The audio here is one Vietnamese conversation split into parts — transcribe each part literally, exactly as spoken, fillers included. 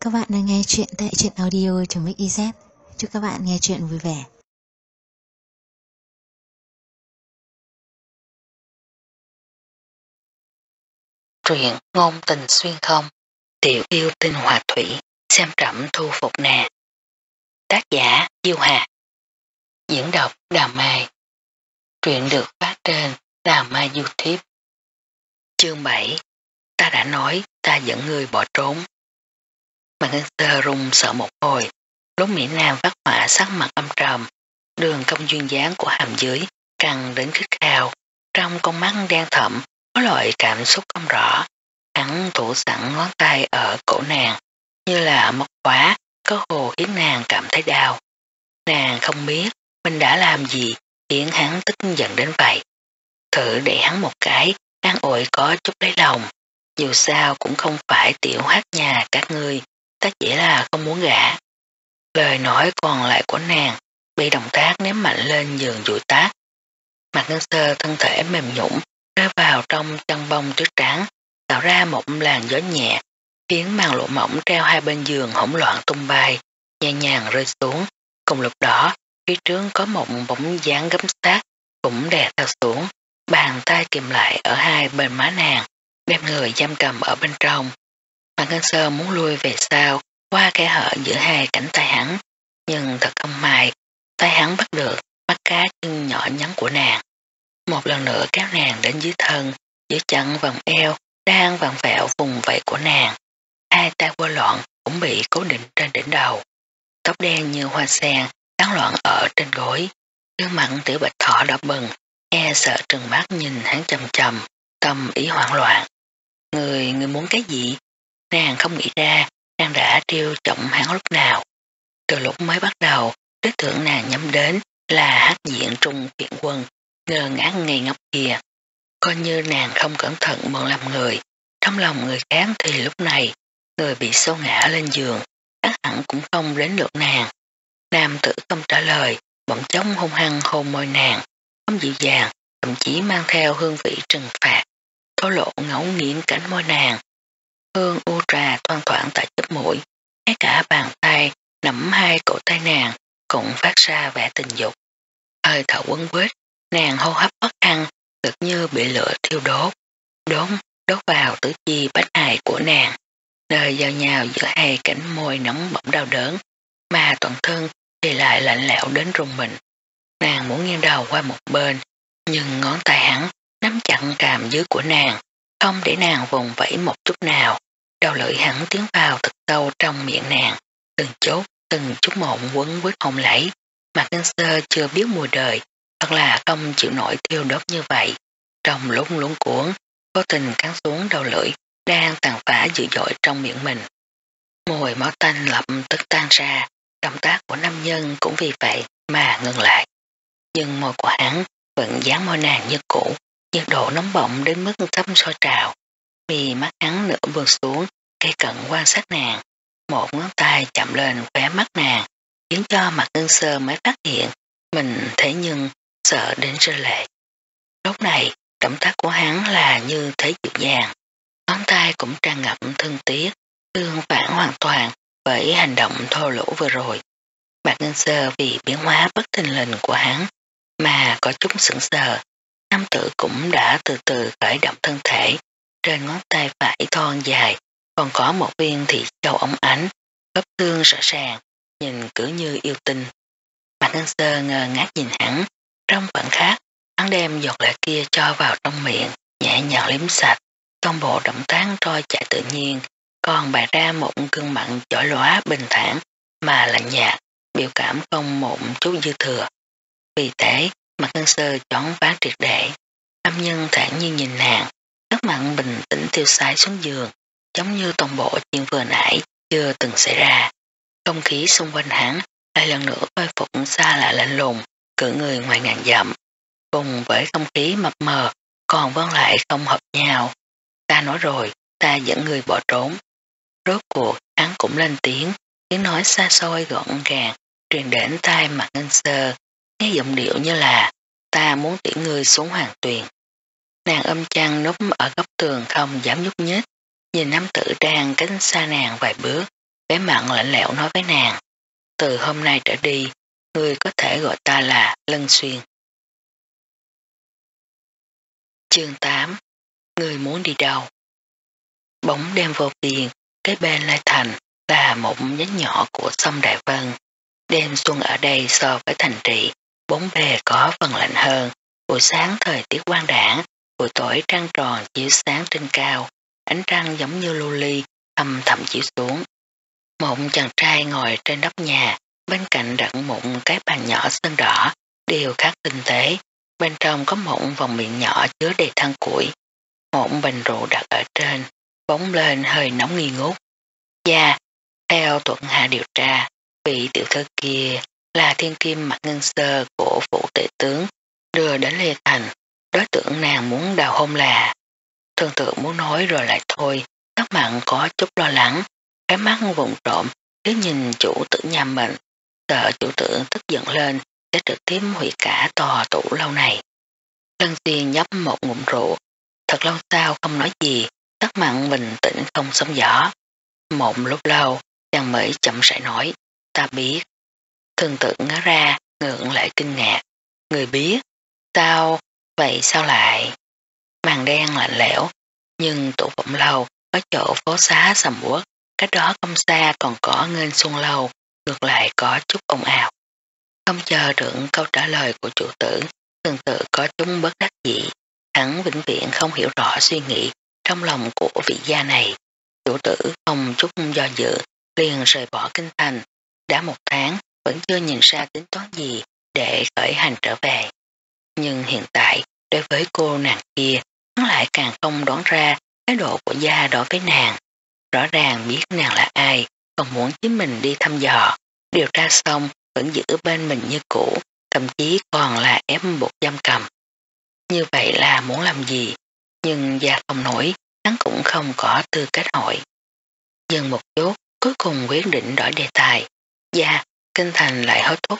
các bạn đang nghe chuyện tại truyện audio.mixyz. Chúc các bạn nghe chuyện vui vẻ. Truyện ngôn tình xuyên không, tiểu yêu tinh hòa thủy, xem trẫm thu phục nàng. Tác giả Diêu Hà. Diễn đọc Đào Mai. Truyện được phát trên Đào Mai YouTube. Chương bảy. Ta đã nói ta dẫn người bỏ trốn. Mà ngân sơ rung sợ một hồi, lúc Mỹ Nam vắt họa sắc mặt âm trầm, đường cong duyên dáng của hàm dưới căng đến khích khao, trong con mắt đen thẫm có loại cảm xúc không rõ. Hắn thủ sẵn ngón tay ở cổ nàng, như là móc khóa, có hồ khiến nàng cảm thấy đau. Nàng không biết mình đã làm gì khiến hắn tức giận đến vậy. Thử để hắn một cái, an ủi có chút lấy lòng. Dù sao cũng không phải tiểu hát nhà các ngươi, ta chỉ là không muốn gả. Lời nói còn lại của nàng bị động tác ném mạnh lên giường dụi tác. Mặt ngân sơ thân thể mềm nhũng rơi vào trong chân bông tuyết trắng, tạo ra một làn gió nhẹ, khiến màn lụa mỏng treo hai bên giường hỗn loạn tung bay, nhẹ nhàng rơi xuống. Cùng lúc đó, phía trước có một bóng dáng gấm sát cũng đè theo xuống, bàn tay kìm lại ở hai bên má nàng, đem người giam cầm ở bên trong. Mặt ngân sơ muốn lui về sau, qua kẽ hở giữa hai cánh tay hắn, nhưng thật không may, tay hắn bắt được mắt cá chân nhỏ nhắn của nàng. Một lần nữa kéo nàng đến dưới thân, giữa chân vòng eo đang vặn vẹo vùng vẫy của nàng. Hai tay quơ loạn cũng bị cố định trên đỉnh đầu. Tóc đen như hoa sen tán loạn ở trên gối. Gương mặt tiểu bạch thỏ đỏ bừng, e sợ trừng mắt nhìn hắn chầm chầm, tâm ý hoảng loạn. Người, người muốn cái gì? Nàng không nghĩ ra, nàng đã trêu trọng hắn lúc nào. Từ lúc mới bắt đầu, đối tượng nàng nhắm đến là hát diện Trung Viện Quân, ngơ ngác ngây ngốc kia. Coi như nàng không cẩn thận mượn làm người, trong lòng người khác thì lúc này, người bị xô ngã lên giường, ác hẳn cũng không đến lượt nàng. Nam tử không trả lời, bỗng chốc hung hăng hôn môi nàng, không dịu dàng, thậm chí mang theo hương vị trừng phạt, thổ lộ ngấu nghiến cánh môi nàng. Hương u trà thoang thoảng tại chóp mũi, ngay cả bàn tay nắm hai cổ tay nàng cũng phát ra vẻ tình dục. Hơi thở quấn quýt, nàng hô hấp khó khăn, ngực như bị lửa thiêu đốt, đốt, đốt vào tứ chi bách hài của nàng, nơi giao nhau giữa hai cánh môi nóng bỏng đau đớn, mà toàn thân thì lại lạnh lẽo đến rùng mình. Nàng muốn nghiêng đầu qua một bên, nhưng ngón tay hắn nắm chặn càm dưới của nàng, không để nàng vùng vẫy một chút nào. Đầu lưỡi hắn tiến vào thật sâu trong miệng nàng, từng chút, từng chút một quấn quýt hôn lấy. Mặt ngân sơ chưa biết mùi đời, thật là không chịu nổi thiêu đốt như vậy. Trong lúc luống cuốn, vô tình cắn xuống đầu lưỡi đang tàn phá dữ dội trong miệng mình. Mùi máu tanh lập tức tan ra, động tác của nam nhân cũng vì vậy mà ngừng lại. Nhưng môi của hắn vẫn dán môi nàng như cũ, nhiệt độ nóng bỏng đến mức thấm sôi trào. Vì mắt hắn nửa buông xuống, cây cận quan sát nàng, một ngón tay chạm lên khóe mắt nàng, khiến cho mặt ngân sơ mới phát hiện mình thế nhưng sợ đến rơi lệ. Lúc này, động tác của hắn là như thế dịu dàng, ngón tay cũng tràn ngập thương tiếc, tương phản hoàn toàn với hành động thô lỗ vừa rồi. Mặt ngân sơ vì biến hóa bất thình lình của hắn mà có chút sững sờ. Nam tử cũng đã từ từ khởi động thân thể, trên ngón tay phải thon dài còn có một viên thị châu ống ánh, khớp xương rõ ràng, nhìn cứ như yêu tinh. Mặt ngân sơ ngơ ngác nhìn hắn, trong khoảnh khắc hắn đem giọt lệ kia cho vào trong miệng, nhẹ nhàng liếm sạch, toàn bộ động tác trôi chảy tự nhiên, còn bày ra một gương mặt chói lóa bình thản mà lạnh nhạt, biểu cảm không một chút dư thừa. Vì thế, mặt ngân sơ chón ván triệt để, âm nhân thản nhiên nhìn nàng, nước mặn bình tĩnh tiêu sái xuống giường, giống như toàn bộ chuyện vừa nãy chưa từng xảy ra. Không khí xung quanh hắn lại lần nữa khôi phục xa lạ lạnh lùng, cử người ngoài ngàn dặm, cùng với không khí mập mờ còn vâng lại không hợp nhau. Ta nói rồi, ta dẫn người bỏ trốn. Rốt cuộc hắn cũng lên tiếng, tiếng nói xa xôi gọn gàng truyền đến tai mặt ngân sơ, nghe giọng điệu như là ta muốn tiễn người xuống hoàng tuyền. Nàng ôm chăn núp ở góc tường không dám nhúc nhích, nhìn nam tử đang cách xa nàng vài bước, vẻ mặt lạnh lẽo nói với nàng, từ hôm nay trở đi, ngươi có thể gọi ta là Lân Xuyên. Chương tám. Ngươi muốn đi đâu? Bóng đêm vô biên, cái bên Lai Thành là một nhánh nhỏ của sông Đại Vân. Đêm xuân ở đây so với thành trị, bốn bề có phần lạnh hơn. Buổi sáng thời tiết quang đãng, buổi tối trăng tròn chiếu sáng trên cao, ánh trăng giống như lưu ly thầm thầm chiếu xuống. Một chàng trai ngồi trên nóc nhà, bên cạnh đặt một cái bàn nhỏ sơn đỏ, đều khá tinh tế. Bên trong có một vòng miệng nhỏ chứa đầy than củi. Một bình rượu đặt ở trên, bóng lên hơi nóng nghi ngút. Dạ, theo Thuận Hạ điều tra, vị tiểu thư kia là thiên kim Mạc Ngân Sơ của phủ tể tướng, đưa đến Lê Thành. Đối tượng nàng muốn đào hôn là... Thường tự muốn nói rồi lại thôi, sắc mặn có chút lo lắng, cái mắt vùng trộm, nếu nhìn chủ tử nhà mình, sợ chủ tử tức giận lên, sẽ trực tiếp hủy cả tòa tủ lâu này. Lân Xuyên nhấp một ngụm rượu, thật lâu sau không nói gì, sắc mặn bình tĩnh không sóng gió. Một lúc lâu, chàng mới chậm rãi nói, ta biết. Thường tự ngớ ra, ngượng lại kinh ngạc. Người biết, sao, vậy sao lại? Màn đen lạnh lẽo, nhưng tủ vọng lâu, ở chỗ phố xá sầm uất, cách đó không xa còn có nghênh xuân lâu, ngược lại có chút ồn ào. Không chờ được câu trả lời của chủ tử, thường tự có chút bất đắc dĩ, hắn vĩnh viễn không hiểu rõ suy nghĩ trong lòng của vị gia này. Chủ tử không chút do dự, liền rời bỏ kinh thành, đã một tháng vẫn chưa nhìn ra tính toán gì để khởi hành trở về. Nhưng hiện tại, đối với cô nàng kia, hắn lại càng không đoán ra thái độ của gia đối với nàng. Rõ ràng biết nàng là ai, còn muốn chính mình đi thăm dò, điều tra xong vẫn giữ bên mình như cũ, thậm chí còn là ép buộc giam cầm. Như vậy là muốn làm gì? Nhưng gia không nổi, hắn cũng không có tư cách hỏi. Dừng một chút, cuối cùng quyết định đổi đề tài. Gia, kinh thành lại hối thúc.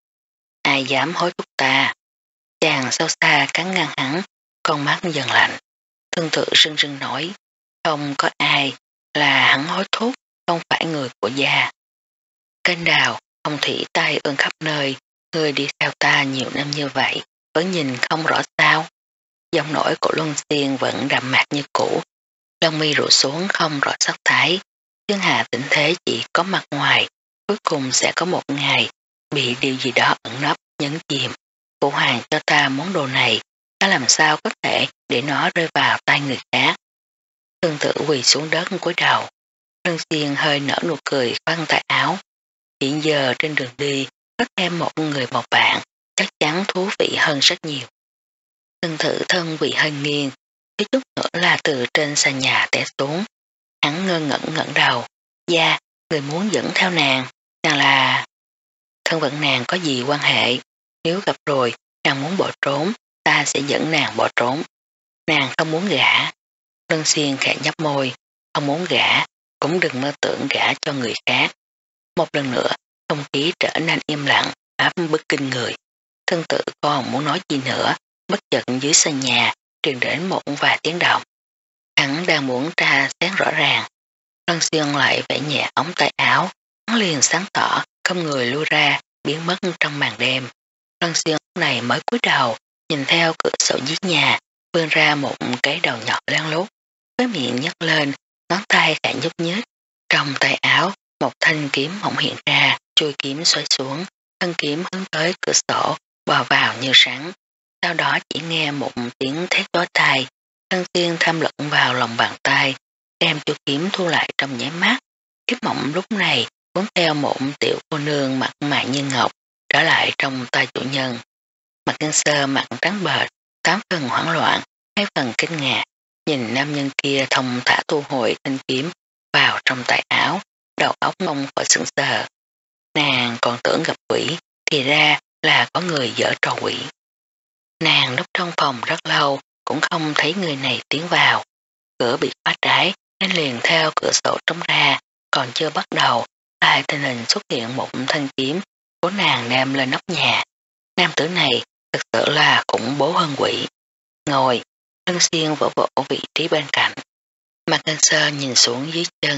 Ai dám hối thúc ta? Chàng sâu xa cắn ngang hắn, con mắt dần lạnh. Thương tự rưng rưng nói, không có ai, là hắn hối thúc, không phải người của gia. Kênh đào, không thủy tay ơn khắp nơi, người đi theo ta nhiều năm như vậy, vẫn nhìn không rõ sao. Giọng nổi của Luân Xuyên vẫn đậm mạc như cũ, lông mi rủ xuống không rõ sắc thái. Thiên hạ tỉnh thế chỉ có mặt ngoài, cuối cùng sẽ có một ngày bị điều gì đó ẩn nấp nhấn chìm. Phụ hoàng cho ta món đồ này, ta làm sao có thể để nó rơi vào tay người khác. Thương tử quỳ xuống đất cúi đầu. Luân Xuyên hơi nở nụ cười khoan tay áo. Hiện giờ trên đường đi có thêm một người một bạn, chắc chắn thú vị hơn rất nhiều. Thương tử thân vị hơi nghiêng, thiếu chút nữa là từ trên sàn nhà té xuống. Hắn ngơ ngẩn ngẩn đầu. Gia, người muốn dẫn theo nàng, nàng là... Thân phận nàng có gì quan hệ? Nếu gặp rồi, nàng muốn bỏ trốn, ta sẽ dẫn nàng bỏ trốn. Nàng không muốn gả. Lân Xuyên khẽ nhấp môi, không muốn gả, cũng đừng mơ tưởng gả cho người khác. Một lần nữa, không khí trở nên im lặng, áp bức kinh người. Thân tử còn muốn nói gì nữa, bất chợt dưới sân nhà, truyền đến một vài tiếng động. Hắn đang muốn tra xét rõ ràng. Lân Xuyên lại vẽ nhẹ ống tay áo, hắn liền sáng tỏ, không người lui ra, biến mất trong màn đêm. Lân Xuyên này mới cúi đầu, nhìn theo cửa sổ dưới nhà, vươn ra một cái đầu nhỏ lén lút, với miệng nhấc lên, ngón tay khẽ nhúc nhích. Trong tay áo, một thanh kiếm mỏng hiện ra, chui kiếm xoay xuống, thân kiếm hướng tới cửa sổ, bò vào như rắn. Sau đó chỉ nghe một tiếng thét chói tai, Lân Xuyên tham lẫn vào lòng bàn tay, đem chu kiếm thu lại trong nháy mắt. Kiếm mỏng lúc này cuốn theo một tiểu cô nương mặt mày như ngọc, trở lại trong tay chủ nhân. Mặt Ngân Sơ mặt trắng bệch, tám phần hoảng loạn, hai phần kinh ngạc, nhìn nam nhân kia thông thả thu hồi thanh kiếm vào trong tay áo, đầu óc mông khỏi sững sờ. Nàng còn tưởng gặp quỷ, thì ra là có người dở trò quỷ. Nàng núp trong phòng rất lâu, cũng không thấy người này tiến vào. Cửa bị khóa trái, nên liền theo cửa sổ trống ra, còn chưa bắt đầu, lại tình hình xuất hiện một thanh kiếm của nàng đem lên nóc nhà. Nam tử này thực sự là khủng bố hơn quỷ. Ngồi, Lân Xuyên vỗ vỗ vị trí bên cạnh. Mặt Ngân Sơ nhìn xuống dưới chân,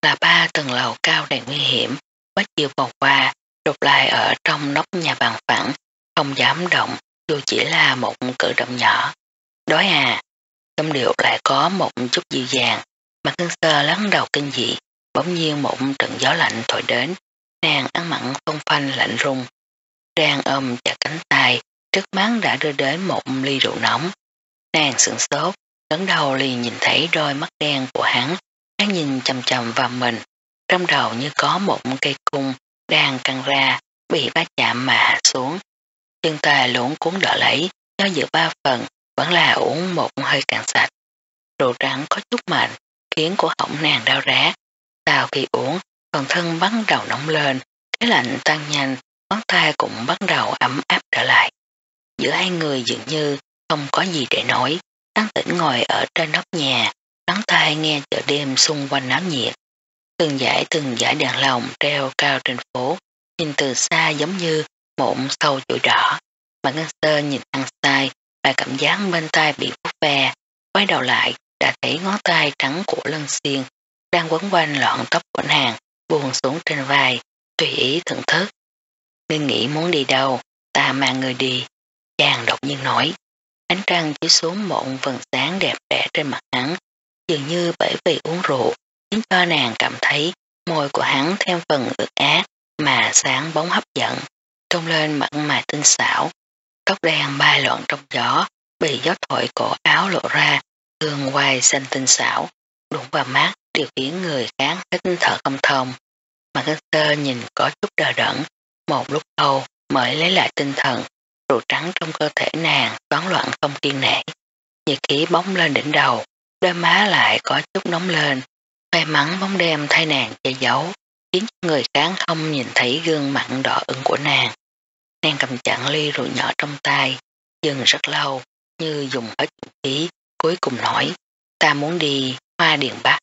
là ba tầng lầu cao đầy nguy hiểm, quá chiều vòng qua, đột lại ở trong nóc nhà bằng phẳng, không dám động, dù chỉ là một cử động nhỏ. Đói à, tâm điệu lại có một chút dịu dàng, mà Ngân Sơ lắng đầu kinh dị, bỗng nhiên một trận gió lạnh thổi đến, nàng ăn mặn phong phanh lạnh rung. Đang ôm chặt cánh tay, trước mắt đã đưa đến một ly rượu nóng. Nàng sửng sốt, ngẩng đầu liền nhìn thấy đôi mắt đen của hắn, hắn nhìn chầm chầm vào mình, trong đầu như có một cây cung đang căng ra, bị va chạm mà hạ xuống. Chân tay luống cuốn đỡ lấy, do dự ba phần, vẫn là uống một hơi cạn sạch. Rượu trắng có chút mạnh, khiến cổ họng nàng đau rát. Sau khi uống, toàn thân bắt đầu nóng lên, cái lạnh tăng nhanh, ngón tay cũng bắt đầu ấm áp trở lại. Giữa hai người dường như không có gì để nói, An Tĩnh ngồi ở trên nóc nhà, lắng tai nghe chợ đêm xung quanh náo nhiệt. Từng dải từng dải đèn lồng treo cao trên phố, nhìn từ xa giống như một sâu chuỗi đỏ. Mà Ngân Sơ nhìn ăn sai, và cảm giác bên tay bị vuốt ve, quay đầu lại đã thấy ngón tay trắng của Lân Xiên đang quấn quanh lọn tóc của nàng buông xuống trên vai, tùy ý thưởng thức. Nên nghĩ muốn đi đâu, ta mang người đi. Chàng đột nhiên nói, ánh trăng chiếu xuống một vầng sáng đẹp đẽ trên mặt hắn, dường như bởi vì uống rượu khiến cho nàng cảm thấy môi của hắn thêm phần ướt át mà sáng bóng hấp dẫn, trông lên mặn mà tinh xảo. Tóc đen bay loạn trong gió, bị gió thổi cổ áo lộ ra, thương quai xanh tinh xảo, đụng vào mắt điều khiến người khác hít thở không thông. Mà Ngân Sơ nhìn có chút đờ đẫn, một lúc lâu mới lấy lại tinh thần, rượu trắng trong cơ thể nàng toán loạn không kiên nể. Nhiệt khí bóng lên đỉnh đầu, đôi má lại có chút nóng lên, may mắn bóng đêm thay nàng che giấu, khiến người khác không nhìn thấy gương mặt đỏ ửng của nàng. Nàng cầm chặn ly rượu nhỏ trong tay, dừng rất lâu, như dùng hết dũng khí, cuối cùng nói, ta muốn đi Hoa Điền Bắc.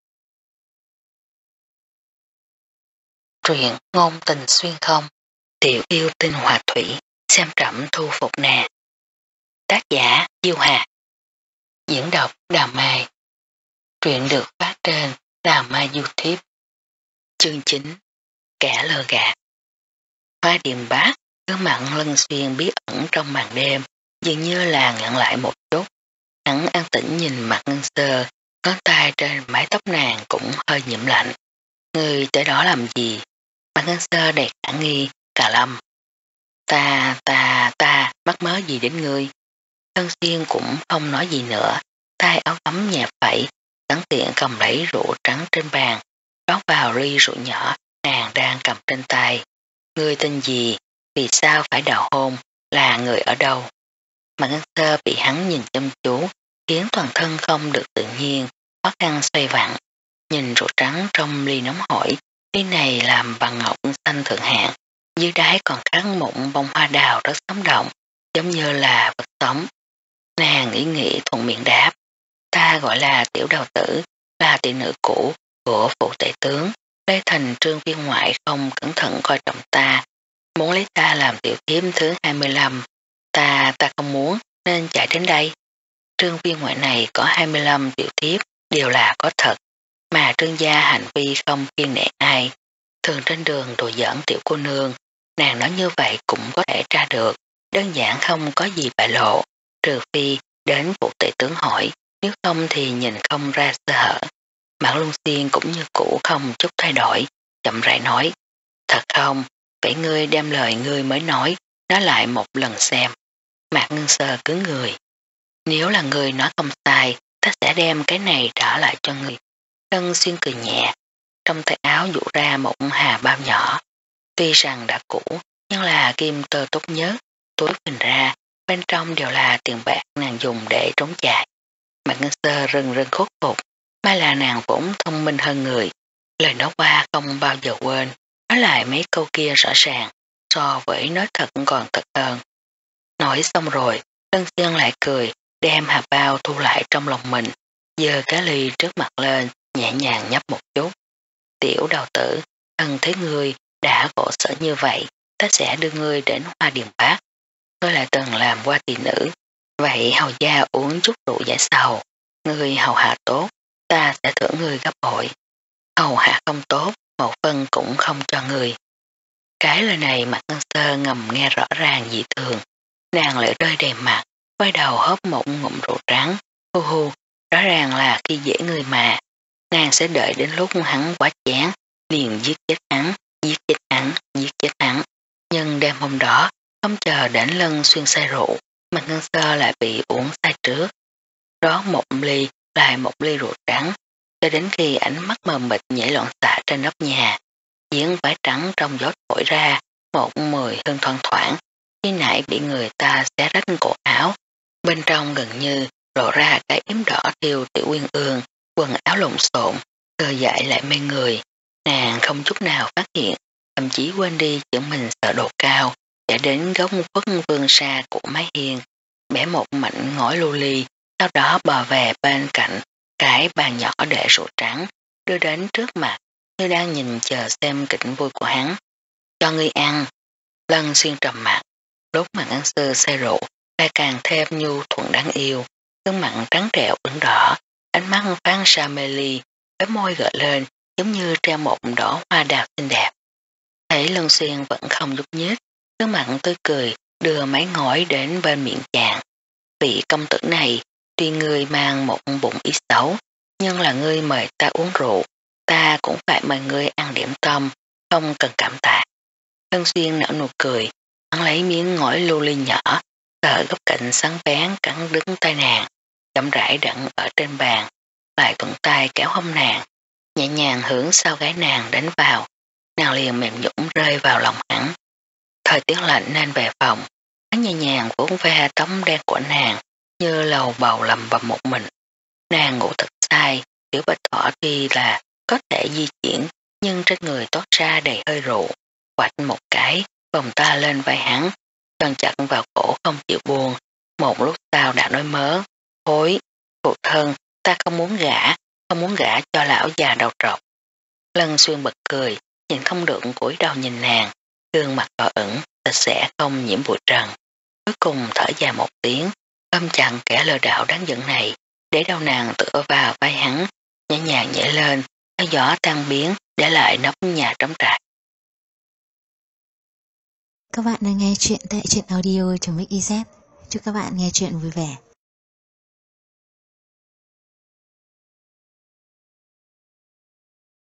Truyện ngôn tình xuyên không, tiểu yêu tinh hòa thủy, xem trẫm thu phục nè. Tác giả Diêu Hà. Diễn đọc Đào Mai. Truyện được phát trên Đào Mai YouTube. Chương chín, kẻ lừa gạt. Hoa Điền Bắc, gương mặt Lân Xuyên bí ẩn trong màn đêm, dường như là ngặn lại một chút. Hắn an tĩnh nhìn mặt Ngân Sơ, ngón tay trên mái tóc nàng cũng hơi nhiễm lạnh. Ngươi tới đó làm gì? Mặt Ngân Sơ đầy khả nghi, cà lâm. Ta, ta, ta, mắc mớ gì đến ngươi? Lân Xuyên cũng không nói gì nữa, tay áo tắm nhẹ phẩy, sẵn tiện cầm lấy rượu trắng trên bàn, rót vào ly rượu nhỏ nàng đang cầm trên tay. Ngươi tên gì? Vì sao phải đào hôn? Là người ở đâu? Mà Ngân Sơ bị hắn nhìn chăm chú, khiến toàn thân không được tự nhiên, khó khăn xoay vặn. Nhìn rượu trắng trong ly nóng hổi, ly này làm bằng ngọc xanh thượng hạng, dưới đáy còn khắc một bông hoa đào rất sống động, giống như là vật sống. Nàng nghĩ nghĩ thuận miệng đáp, ta gọi là tiểu đào tử, là tỷ nữ cũ của phụ tể tướng, Lê Thành Trương viên ngoại không cẩn thận coi trọng ta, muốn lấy ta làm tiểu thiếp thứ hai mươi lăm, ta ta không muốn nên chạy đến đây. Trương viên ngoại này có hai mươi lăm tiểu thiếp đều là có thật, mà Trương gia hành vi không kiên nể ai, thường trên đường đùa giỡn tiểu cô nương, nàng nói như vậy cũng có thể tra được, đơn giản không có gì bại lộ, trừ phi đến phụ tể tướng hỏi, nếu không thì nhìn không ra sơ hở. Mạc Luân Xuyên cũng như cũ không chút thay đổi, chậm rãi nói, thật không, vậy ngươi đem lời ngươi mới nói, nói lại một lần xem. Mạc Ngân Sơ cứng người. Nếu là ngươi nói không sai, ta sẽ đem cái này trả lại cho ngươi. Lân Xuyên cười nhẹ, trong tay áo dụ ra một hà bao nhỏ. Tuy rằng đã cũ, nhưng là kim tơ tốt nhất, túi phình ra, bên trong đều là tiền bạc nàng dùng để trốn chạy. Mạc Ngân Sơ rừng rừng khốt phục, may là nàng vốn thông minh hơn người, lời nói qua không bao giờ quên, nói lại mấy câu kia rõ ràng, so với nói thật còn thật hơn. Nói xong rồi, Lân Xuyên lại cười, đem hà bao thu lại trong lòng mình, giơ cái ly trước mặt lên, nhẹ nhàng nhấp một chút. Tiểu đào tử, thân thấy ngươi đã khổ sở như vậy, ta sẽ đưa ngươi đến Hoa Điền Bắc. Ngươi lại từng làm qua tỳ nữ, vậy hầu gia uống chút rượu giải sầu, ngươi hầu hạ tốt, ta sẽ thưởng ngươi gấp bội. hầu hạ không tốt, một phân cũng không cho người. Cái lời này Mạc Ngân Sơ ngầm nghe rõ ràng dị thường, nàng lại rơi đầy mặt, quay đầu hớp một ngụm rượu trắng, hu hu, rõ ràng là khi dễ người mà, nàng sẽ đợi đến lúc hắn quá chán, liền giết chết hắn, giết chết hắn, giết chết hắn. Nhưng đêm hôm đó, không chờ đến Lân Xuyên say rượu, Mạc Ngân Sơ lại bị uống say trước. Rót một ly, lại một ly rượu trắng, cho đến khi ánh mắt mờ mịt nhảy loạn xạ trên nóc nhà. Giếng vải trắng trong gió thổi ra, một mùi hương thoang thoảng, khi nãy bị người ta xé rách cổ áo. Bên trong gần như lộ ra cái yếm đỏ thiêu tiểu uyên ương, quần áo lộn xộn, cơ dại lại mê người. Nàng không chút nào phát hiện, thậm chí quên đi chữ mình sợ độ cao, chạy đến góc khuất vương xa của mái hiên, bẻ một mảnh ngói lưu ly, sau đó bò về bên cạnh cái bàn nhỏ để rượu trắng, đưa đến trước mặt, như đang nhìn chờ xem kịch vui của hắn. Cho ngươi ăn. Lân Xuyên trầm mặt, lúc mà Ngân Sư say rượu, lại càng thêm nhu thuận đáng yêu, gương mặt trắng trẻo ửng đỏ, ánh mắt phán sa mê ly, cái môi gợi lên giống như treo một đóa hoa đào xinh đẹp. Thấy Lân Xuyên vẫn không nhúc nhích, gương mặt tươi cười đưa mấy ngói đến bên miệng chàng. Vị công tử này, tuy ngươi mang một bụng ý xấu, nhưng là ngươi mời ta uống rượu, ta cũng phải mời ngươi ăn điểm tâm, không cần cảm tạ. Lân Xuyên nở nụ cười, hắn lấy miếng ngói lưu ly nhỏ, sợ góc cạnh sáng bén cắn đứng tay nàng, chậm rãi đặn ở trên bàn, lại thuận tay kéo hông nàng, nhẹ nhàng hướng sau gái nàng đánh vào, nàng liền mềm nhũn rơi vào lòng hắn. Thời tiết lạnh nên về phòng, hắn nhẹ nhàng vuốt ve tóc đen của nàng, như lầu bầu lầm bầm một mình. Nàng ngủ thật sai, tiểu bạch thỏ tuy là có thể di chuyển, nhưng trên người toát ra đầy hơi rượu, quạch một cái, vòng ta lên vai hắn, chân chặt vào cổ không chịu buông, một lúc sau đã nói mớ, hối, phụ thân, ta không muốn gả, không muốn gả cho lão già đầu trọc. Lân Xuyên bật cười, nhìn không được cúi đầu nhìn nàng, gương mặt đỏ ửng, sạch sẽ không nhiễm bụi trần. Cuối cùng thở dài một tiếng, ôm chặt kẻ lừa đảo đáng giận này, để đầu nàng tựa vào vai hắn, nhẹ nhàng nhảy lên, theo gió tan biến, để lại nóc nhà trống trải. Các bạn đang nghe chuyện tại truyện audio.mixyz. Chúc các bạn nghe chuyện vui vẻ.